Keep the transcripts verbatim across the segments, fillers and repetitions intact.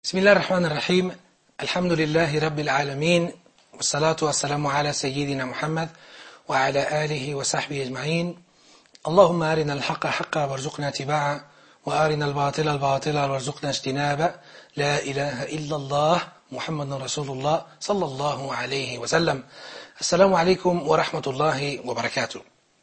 بسم الله الرحمن الرحيم الحمد لله رب العالمين والصلاة والسلام على سيدنا محمد وعلى آله وصحبه أجمعين اللهم أرنا الحق حقا وارزقنا اتباعه وأرنا الباطل الباطلا وارزقنا اجتنابه لا إله إلا الله محمد رسول الله صلى الله عليه وسلم. Assalamu alaikum wa rahmatullahi wa barakatuh.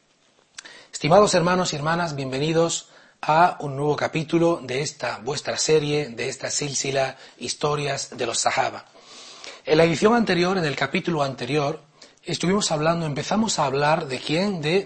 Estimados hermanos y hermanas, bienvenidos a un nuevo capítulo de esta vuestra serie, de esta silsila Historias de los Sahaba. En la edición anterior, en el capítulo anterior, estuvimos hablando, empezamos a hablar de quién, de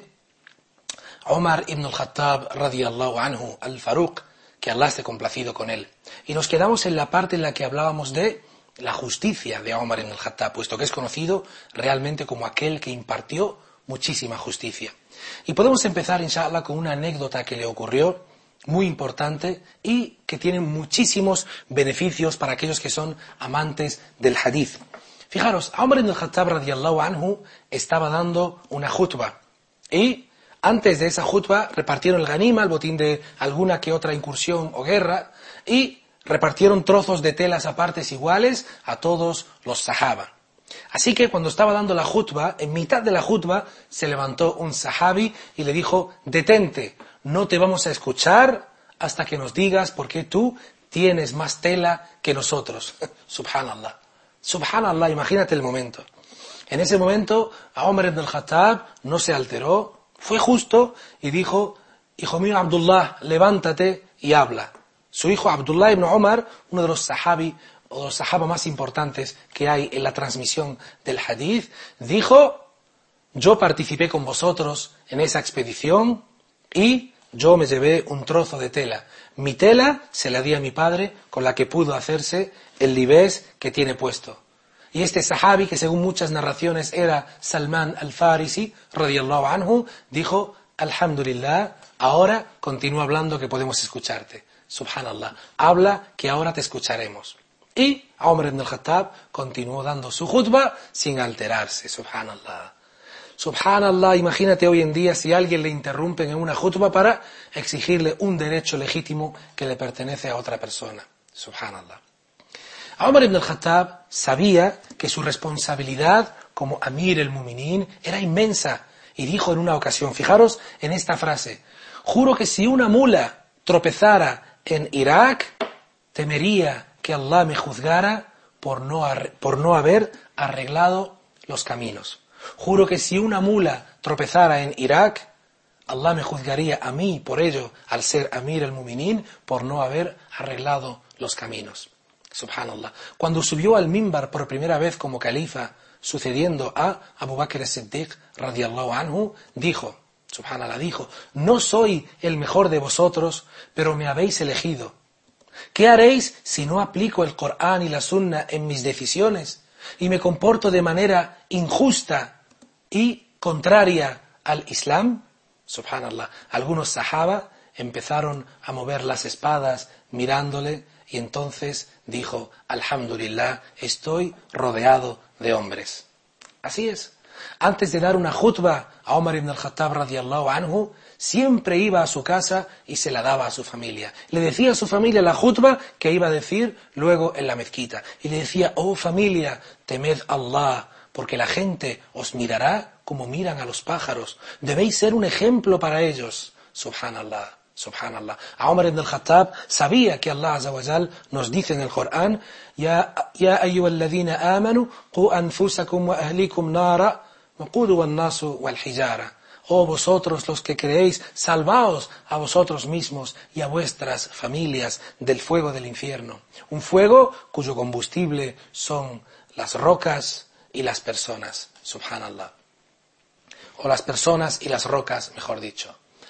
Omar ibn al-Khattab radiyallahu anhu, al-Faruq, que Allah esté complacido con él. Y nos quedamos en la parte en la que hablábamos de la justicia de Omar ibn al-Khattab, puesto que es conocido realmente como aquel que impartió muchísima justicia. Y podemos empezar, inshallah, con una anécdota que le ocurrió, muy importante, y que tiene muchísimos beneficios para aquellos que son amantes del hadith. Fijaros, Omar ibn al-Khattab radiyallahu anhu estaba dando una khutba, y antes de esa khutba repartieron el ganima, el botín de alguna que otra incursión o guerra, y repartieron trozos de telas a partes iguales a todos los sahaba. Así que cuando estaba dando la khutba, en mitad de la khutba, se levantó un sahabi y le dijo: detente, no te vamos a escuchar hasta que nos digas por qué tú tienes más tela que nosotros. Subhanallah. Subhanallah, imagínate el momento. En ese momento, a Omar ibn al-Khattab no se alteró, fue justo y dijo: hijo mío Abdullah, levántate y habla. Su hijo Abdullah ibn Omar, uno de los sahabi, o los sahaba más importantes que hay en la transmisión del hadith, dijo: yo participé con vosotros en esa expedición y yo me llevé un trozo de tela. Mi tela se la di a mi padre, con la que pudo hacerse el libés que tiene puesto. Y este sahabi, que según muchas narraciones era Salman al-Farisi, radiyallahu anhu, dijo: alhamdulillah, ahora continúa hablando que podemos escucharte. Subhanallah, habla que ahora te escucharemos. Y Omar ibn al-Khattab continuó dando su khutba sin alterarse. Subhanallah. Subhanallah, imagínate hoy en día si a alguien le interrumpen en una khutba para exigirle un derecho legítimo que le pertenece a otra persona. Subhanallah. Omar ibn al-Khattab sabía que su responsabilidad como Amir el-Muminin era inmensa y dijo en una ocasión, fijaros en esta frase: juro que si una mula tropezara en Irak, temería que Allah me juzgara por no, ar- por no haber arreglado los caminos. Juro que si una mula tropezara en Irak, Allah me juzgaría a mí por ello, al ser Amir al-Muminin, por no haber arreglado los caminos. Subhanallah. Cuando subió al mimbar por primera vez como califa, sucediendo a Abu Bakr as-Siddiq radiyallahu anhu, dijo, Subhanallah, dijo: no soy el mejor de vosotros, pero me habéis elegido. ¿Qué haréis si no aplico el Corán y la Sunna en mis decisiones y me comporto de manera injusta y contraria al Islam? Subhanallah. Algunos sahaba empezaron a mover las espadas mirándole y entonces dijo: alhamdulillah, estoy rodeado de hombres. Así es. Antes de dar una khutba a Omar ibn al-Khattab radiyallahu anhu, siempre iba a su casa y se la daba a su familia. Le decía a su familia la khutba que iba a decir luego en la mezquita. Y le decía: oh familia, temed Allah, porque la gente os mirará como miran a los pájaros. Debéis ser un ejemplo para ellos. Subhanallah. Subhanallah. A Omar ibn al-Khattab sabía que Allah Azza wa Jal nos dice en el Corán: Ya, ya ayyuhalladhina amanu, qu anfusakum wa ahlikum nara, waquduha an-nasu wal hijara. Oh vosotros los que creéis, salvaos a vosotros mismos y a vuestras familias del fuego del infierno. Un fuego cuyo combustible son las rocas y las personas. Subhanallah. O las personas y las rocas, mejor dicho.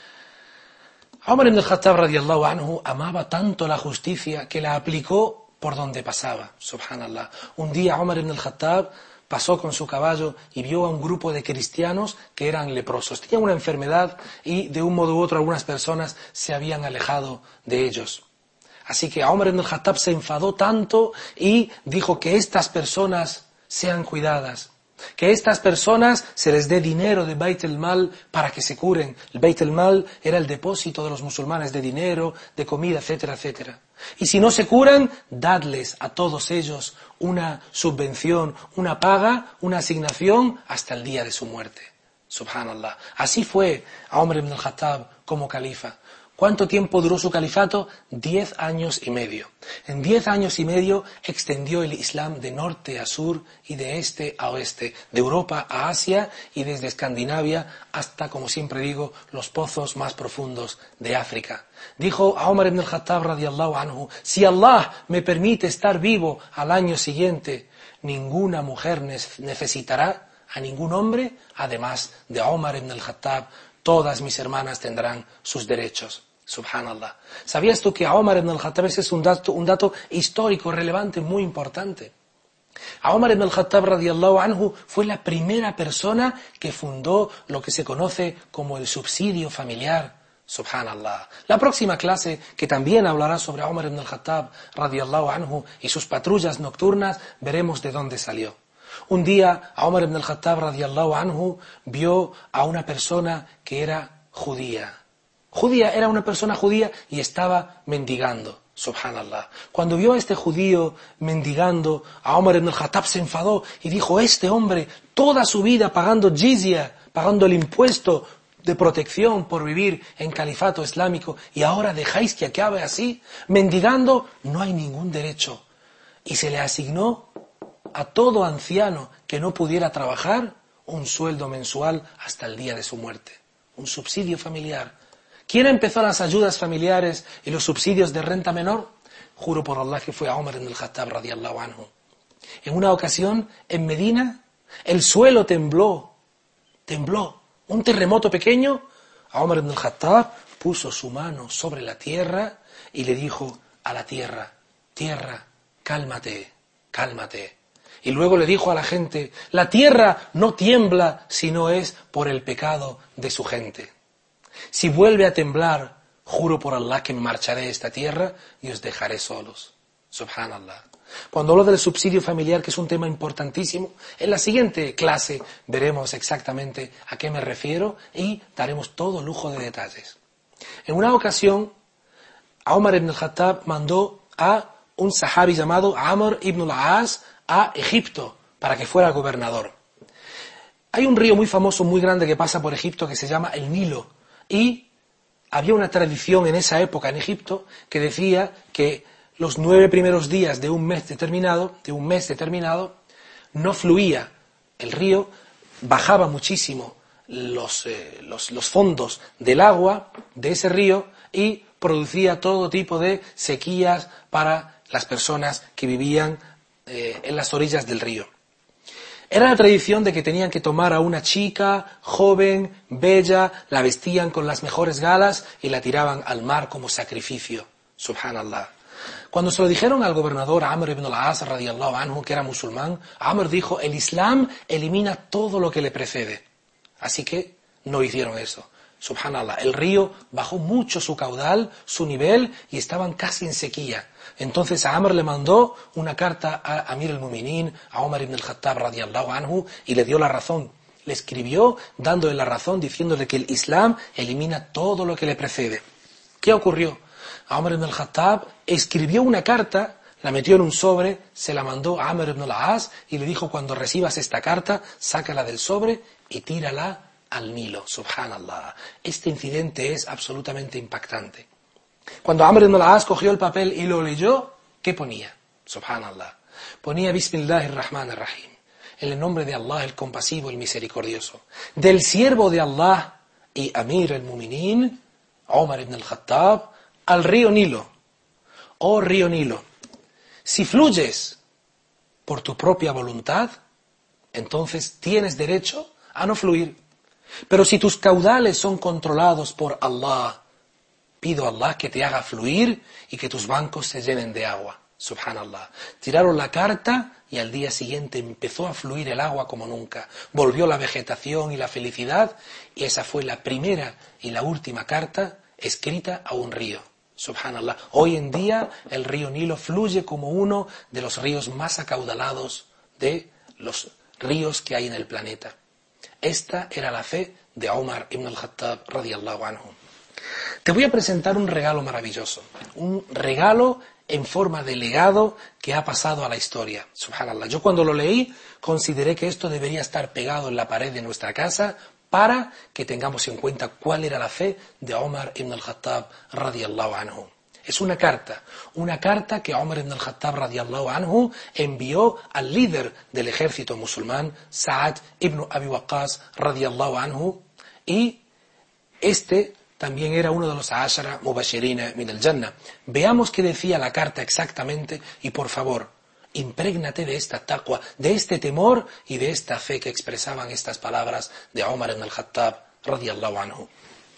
Omar ibn al-Khattab radiyallahu anhu amaba tanto la justicia que la aplicó por donde pasaba. Subhanallah. Un día Omar ibn al-Khattab pasó con su caballo y vio a un grupo de cristianos que eran leprosos. Tenían una enfermedad y de un modo u otro algunas personas se habían alejado de ellos. Así que Omar ibn al-Khattab se enfadó tanto y dijo que estas personas sean cuidadas. Que estas personas se les dé dinero de Beit el Mal para que se curen. El Beit el Mal era el depósito de los musulmanes de dinero, de comida, etcétera, etcétera. Y si no se curan, dadles a todos ellos una subvención, una paga, una asignación hasta el día de su muerte. Subhanallah. Así fue a Umar ibn al-Khattab como califa. ¿Cuánto tiempo duró su califato? Diez años y medio. En diez años y medio extendió el Islam de norte a sur y de este a oeste, de Europa a Asia y desde Escandinavia hasta, como siempre digo, los pozos más profundos de África. Dijo a Umar ibn al-Khattab radiyallahu anhu, si Allah me permite estar vivo al año siguiente, ninguna mujer necesitará a ningún hombre, además de Umar ibn al-Khattab, todas mis hermanas tendrán sus derechos. Subhanallah. ¿Sabías tú que a Umar ibn al-Khattab, ese es un dato, un dato histórico, relevante, muy importante? A Umar ibn al-Khattab radiyallahu anhu fue la primera persona que fundó lo que se conoce como el subsidio familiar. Subhanallah. La próxima clase, que también hablará sobre Umar ibn al-Khattab radiyallahu anhu y sus patrullas nocturnas, veremos de dónde salió. Un día, Umar ibn al-Khattab radiyallahu anhu vio a una persona que era judía. Judía, era una persona judía y estaba mendigando. Subhanallah. Cuando vio a este judío mendigando, a Umar ibn al-Khattab se enfadó y dijo, este hombre, toda su vida pagando jizya, pagando el impuesto de protección por vivir en califato islámico, y ahora dejáis que acabe así, mendigando, no hay ningún derecho. Y se le asignó a todo anciano que no pudiera trabajar un sueldo mensual hasta el día de su muerte. Un subsidio familiar. ¿Quién empezó las ayudas familiares y los subsidios de renta menor? Juro por Allah que fue a Umar ibn al-Khattab radiyallahu anhu. En una ocasión, en Medina, el suelo tembló. Tembló. Un terremoto pequeño. A Umar ibn al-Khattab puso su mano sobre la tierra y le dijo a la tierra, tierra, cálmate, cálmate. Y luego le dijo a la gente, la tierra no tiembla si no es por el pecado de su gente. Si vuelve a temblar, juro por Allah que marcharé de esta tierra y os dejaré solos. Subhanallah. Cuando hablo del subsidio familiar, que es un tema importantísimo, en la siguiente clase veremos exactamente a qué me refiero y daremos todo lujo de detalles. En una ocasión, Umar ibn al-Khattab mandó a un sahabi llamado Amr ibn al-As a Egipto para que fuera gobernador. Hay un río muy famoso, muy grande que pasa por Egipto que se llama el Nilo. Y había una tradición en esa época en Egipto que decía que los nueve primeros días de un mes determinado, de un mes determinado, no fluía el río, bajaba muchísimo los, eh, los, los fondos del agua de ese río y producía todo tipo de sequías para las personas que vivían eh, en las orillas del río. Era la tradición de que tenían que tomar a una chica, joven, bella, la vestían con las mejores galas y la tiraban al mar como sacrificio. Subhanallah. Cuando se lo dijeron al gobernador Amr ibn al-As radiyallahu anhu, que era musulmán, Amr dijo, el Islam elimina todo lo que le precede. Así que no hicieron eso. Subhanallah. El río bajó mucho su caudal, su nivel, y estaban casi en sequía. Entonces a Amr le mandó una carta a Amir al-Mu'minin, a Umar ibn al-Khattab radiyallahu anhu, y le dio la razón. Le escribió dándole la razón, diciéndole que el Islam elimina todo lo que le precede. ¿Qué ocurrió? A Umar ibn al-Khattab escribió una carta, la metió en un sobre, se la mandó a Amr ibn al-As y le dijo, cuando recibas esta carta, sácala del sobre y tírala al Nilo. Subhanallah. Este incidente es absolutamente impactante. Cuando Amr ibn al-As cogió el papel y lo leyó, ¿qué ponía? Subhanallah. Ponía Bismillahirrahmanirrahim. En el nombre de Allah, el compasivo, el misericordioso. Del siervo de Allah y Amir al-Mu'minin, Umar ibn al-Khattab, al río Nilo. Oh río Nilo, si fluyes por tu propia voluntad, entonces tienes derecho a no fluir. Pero si tus caudales son controlados por Allah, pido a Allah que te haga fluir y que tus bancos se llenen de agua. Subhanallah. Tiraron la carta y al día siguiente empezó a fluir el agua como nunca. Volvió la vegetación y la felicidad, y esa fue la primera y la última carta escrita a un río. Subhanallah. Hoy en día el río Nilo fluye como uno de los ríos más acaudalados de los ríos que hay en el planeta. Esta era la fe de Omar ibn al-Khattab radiyallahu anhu. Te voy a presentar un regalo maravilloso, un regalo en forma de legado que ha pasado a la historia. Subhanallah. Yo cuando lo leí consideré que esto debería estar pegado en la pared de nuestra casa para que tengamos en cuenta cuál era la fe de Omar ibn al-Khattab radiyallahu anhu. Es una carta, una carta que Omar ibn al-Khattab radiyallahu anhu envió al líder del ejército musulmán, Sa'ad ibn Abi Waqqas radiyallahu anhu, y este también era uno de los Ashara Mubashirina min al-Jannah. Veamos qué decía la carta exactamente y por favor, imprégnate de esta taqwa, de este temor y de esta fe que expresaban estas palabras de Omar ibn al-Khattab radiyallahu anhu.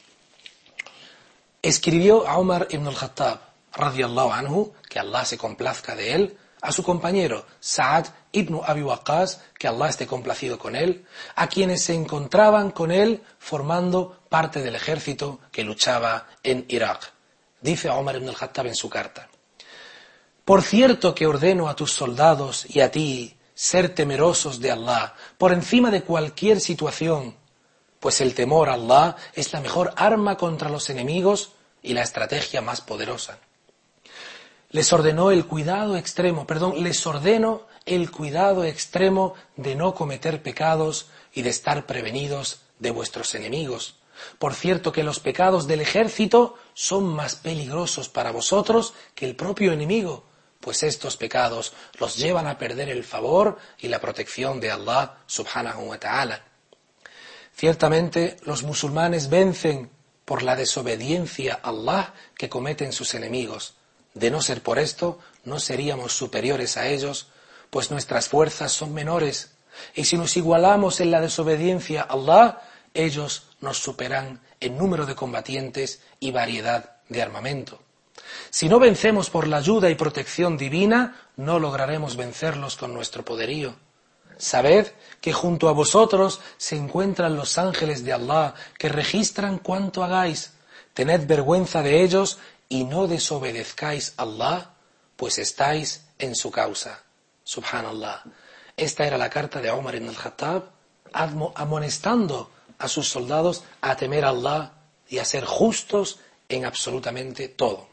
Escribió a Omar ibn al-Khattab radiyallahu anhu, que Allah se complazca de él, a su compañero Sa'ad ibn Abi Waqqas, que Allah esté complacido con él, a quienes se encontraban con él formando parte del ejército que luchaba en Irak. Dice Omar ibn al-Khattab en su carta: por cierto que ordeno a tus soldados y a ti ser temerosos de Allah por encima de cualquier situación, pues el temor a Allah es la mejor arma contra los enemigos y la estrategia más poderosa. Les ordenó el cuidado extremo, perdón, les ordeno el cuidado extremo de no cometer pecados y de estar prevenidos de vuestros enemigos. Por cierto que los pecados del ejército son más peligrosos para vosotros que el propio enemigo, pues estos pecados los llevan a perder el favor y la protección de Allah subhanahu wa ta'ala. Ciertamente los musulmanes vencen por la desobediencia a Allah que cometen sus enemigos. De no ser por esto, no seríamos superiores a ellos, pues nuestras fuerzas son menores. Y si nos igualamos en la desobediencia a Allah, ellos nos superan en número de combatientes y variedad de armamento. Si no vencemos por la ayuda y protección divina, no lograremos vencerlos con nuestro poderío. Sabed que junto a vosotros se encuentran los ángeles de Allah que registran cuanto hagáis. Tened vergüenza de ellos y no desobedezcáis a Allah, pues estáis en su causa. Subhanallah. Esta era la carta de Omar ibn al-Khattab, amonestando a sus soldados a temer a Allah y a ser justos en absolutamente todo.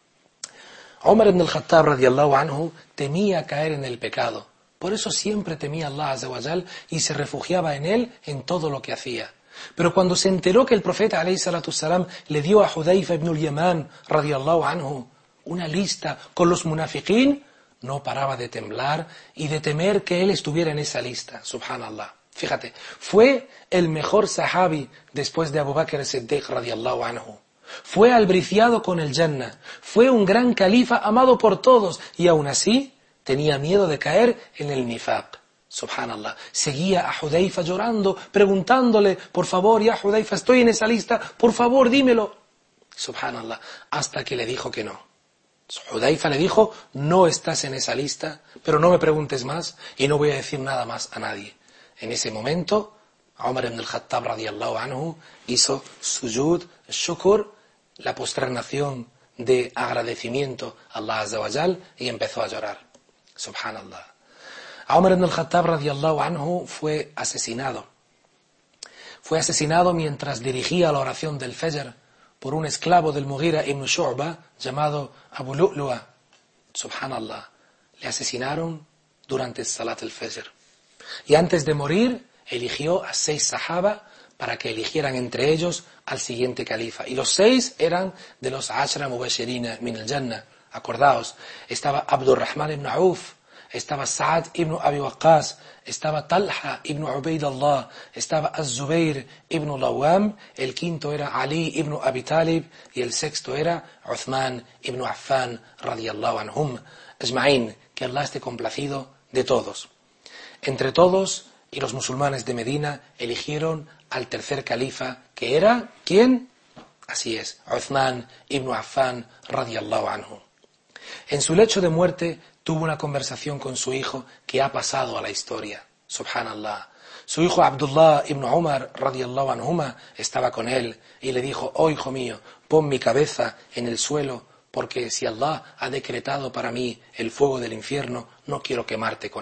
Omar ibn al-Khattab radiyallahu anhu temía caer en el pecado. Por eso siempre temía a Allah azza wa jal y se refugiaba en él en todo lo que hacía. Pero cuando se enteró que el profeta alayhi salatu salam le dio a Hudayfa ibn al-Yaman radiyallahu anhu una lista con los munafiqín, no paraba de temblar y de temer que él estuviera en esa lista. Subhanallah. Fíjate, fue el mejor sahabi después de Abu Bakr as-Siddiq radiyallahu anhu. Fue albriciado con el Jannah. Fue un gran califa amado por todos y aún así tenía miedo de caer en el nifaq. Subhanallah. Seguía a Hudayfa llorando, preguntándole, por favor, ya Hudayfa, estoy en esa lista, por favor, dímelo. Subhanallah. Hasta que le dijo que no. Hudayfa le dijo, no estás en esa lista, pero no me preguntes más y no voy a decir nada más a nadie. En ese momento, Omar ibn al-Khattab radiyallahu anhu hizo sujud, shukr, la posternación de agradecimiento a Allah azza wa jal y empezó a llorar. Subhanallah. Omar ibn al-Khattab radiyallahu anhu fue asesinado. Fue asesinado mientras dirigía la oración del Fajr por un esclavo del Mughira ibn Shu'ba llamado Abu Lu'lu'a. Subhanallah. Le asesinaron durante el Salat al-Fajr. Y antes de morir, eligió a seis sahaba para que eligieran entre ellos al siguiente califa. Y los seis eran de los Ashra Mubashirina min al-Jannah. Acordaos, estaba Abdurrahman ibn Auf, estaba Sa'ad ibn Abi Waqqas, estaba Talha ibn Ubaydallah, estaba Az-Zubayr ibn al-Awwam, el quinto era Ali ibn Abi Talib y el sexto era Uthman ibn Affan radiyallahu anhum. Ajma'in, que Allah esté complacido de todos. Entre todos y los musulmanes de Medina eligieron al tercer califa, que era, ¿quién? Así es, Uthman ibn Affan radiyallahu anhu. En su lecho de muerte tuvo una conversación con su hijo que ha pasado a la historia. Subhanallah. Su hijo Abdullah ibn Umar radiyallahu anhuma estaba con él y le dijo, oh hijo mío, pon mi cabeza en el suelo, porque si Allah ha decretado para mí el fuego del infierno, no quiero quemarte con él.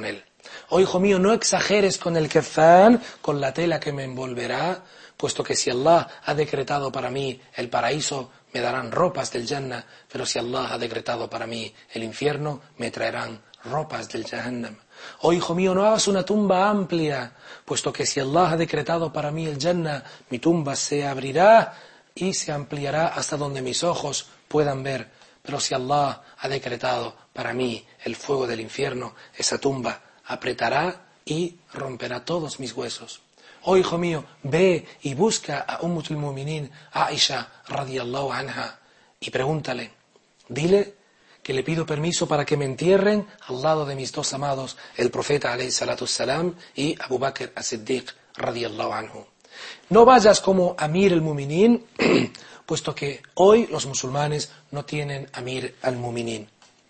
Oh hijo mío, no exageres con el kefán, con la tela que me envolverá, puesto que si Allah ha decretado para mí el paraíso, me darán ropas del Jannah, pero si Allah ha decretado para mí el infierno, me traerán ropas del Jahannam. Oh hijo mío, no hagas una tumba amplia, puesto que si Allah ha decretado para mí el Jannah, mi tumba se abrirá y se ampliará hasta donde mis ojos puedan ver. Pero si Allah ha decretado para mí el fuego del infierno, esa tumba apretará y romperá todos mis huesos. Oh hijo mío, ve y busca a Ummutul Mu'minin, Aisha radiyallahu anha, y pregúntale, dile que le pido permiso para que me entierren al lado de mis dos amados, el profeta alayhi salatu salam y Abu Bakr as-Siddiq radiyallahu anhu. No vayas como Amir al-Mu'minin, puesto que hoy los musulmanes no tienen Amir al-Mu'minin.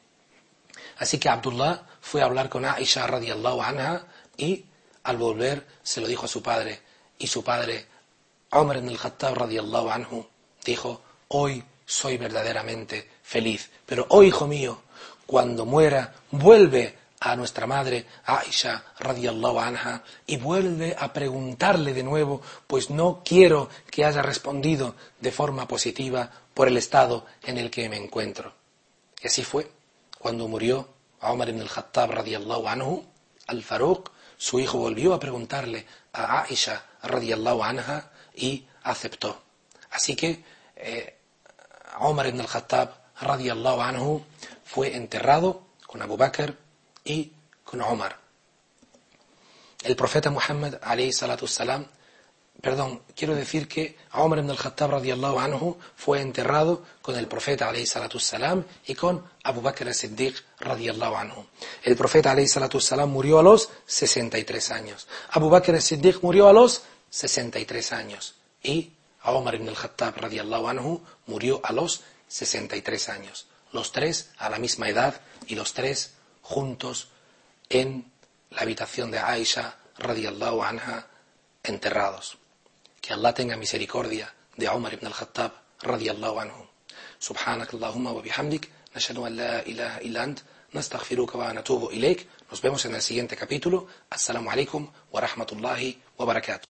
Así que Abdullah fue a hablar con Aisha radiyallahu anha y al volver se lo dijo a su padre. Y su padre, Umar ibn al-Khattab radiyallahu anhu, dijo, hoy soy verdaderamente feliz. Pero, oh hijo mío, cuando muera, vuelve a nuestra madre Aisha radiyallahu anha y vuelve a preguntarle de nuevo, pues no quiero que haya respondido de forma positiva por el estado en el que me encuentro. Y así fue. Cuando murió Umar ibn al-Khattab radiyallahu anhu, al-Faruq, su hijo volvió a preguntarle a Aisha radiyallahu anha y aceptó. Así que eh, Umar ibn al-Khattab radiyallahu anhu fue enterrado con Abu Bakr y con Umar. El profeta Muhammad alayhi salatu salam, perdón, quiero decir que Umar ibn al-Khattab radiyallahu anhu fue enterrado con el profeta alayhi salatu salam y con Abu Bakr as-Siddiq radiyallahu anhu. El profeta alayhi salatu salam murió a los sesenta y tres años. Abu Bakr as-Siddiq murió a los sesenta y tres años. Y Umar ibn al-Khattab radiyallahu anhu murió a los sesenta y tres años. Los tres a la misma edad y los tres juntos en la habitación de Aisha radiyallahu anha enterrados. Que Allah tenga misericordia de Umar ibn al-Khattab radiyallahu anhu. Subhanak Allahumma wa bihamdik, nashhadu an la ilaha illa ant, nastaghfiruka wa natubu ilayk. Nos vemos en el siguiente capítulo. Assalamu alaikum wa rahmatullahi wa barakatuh.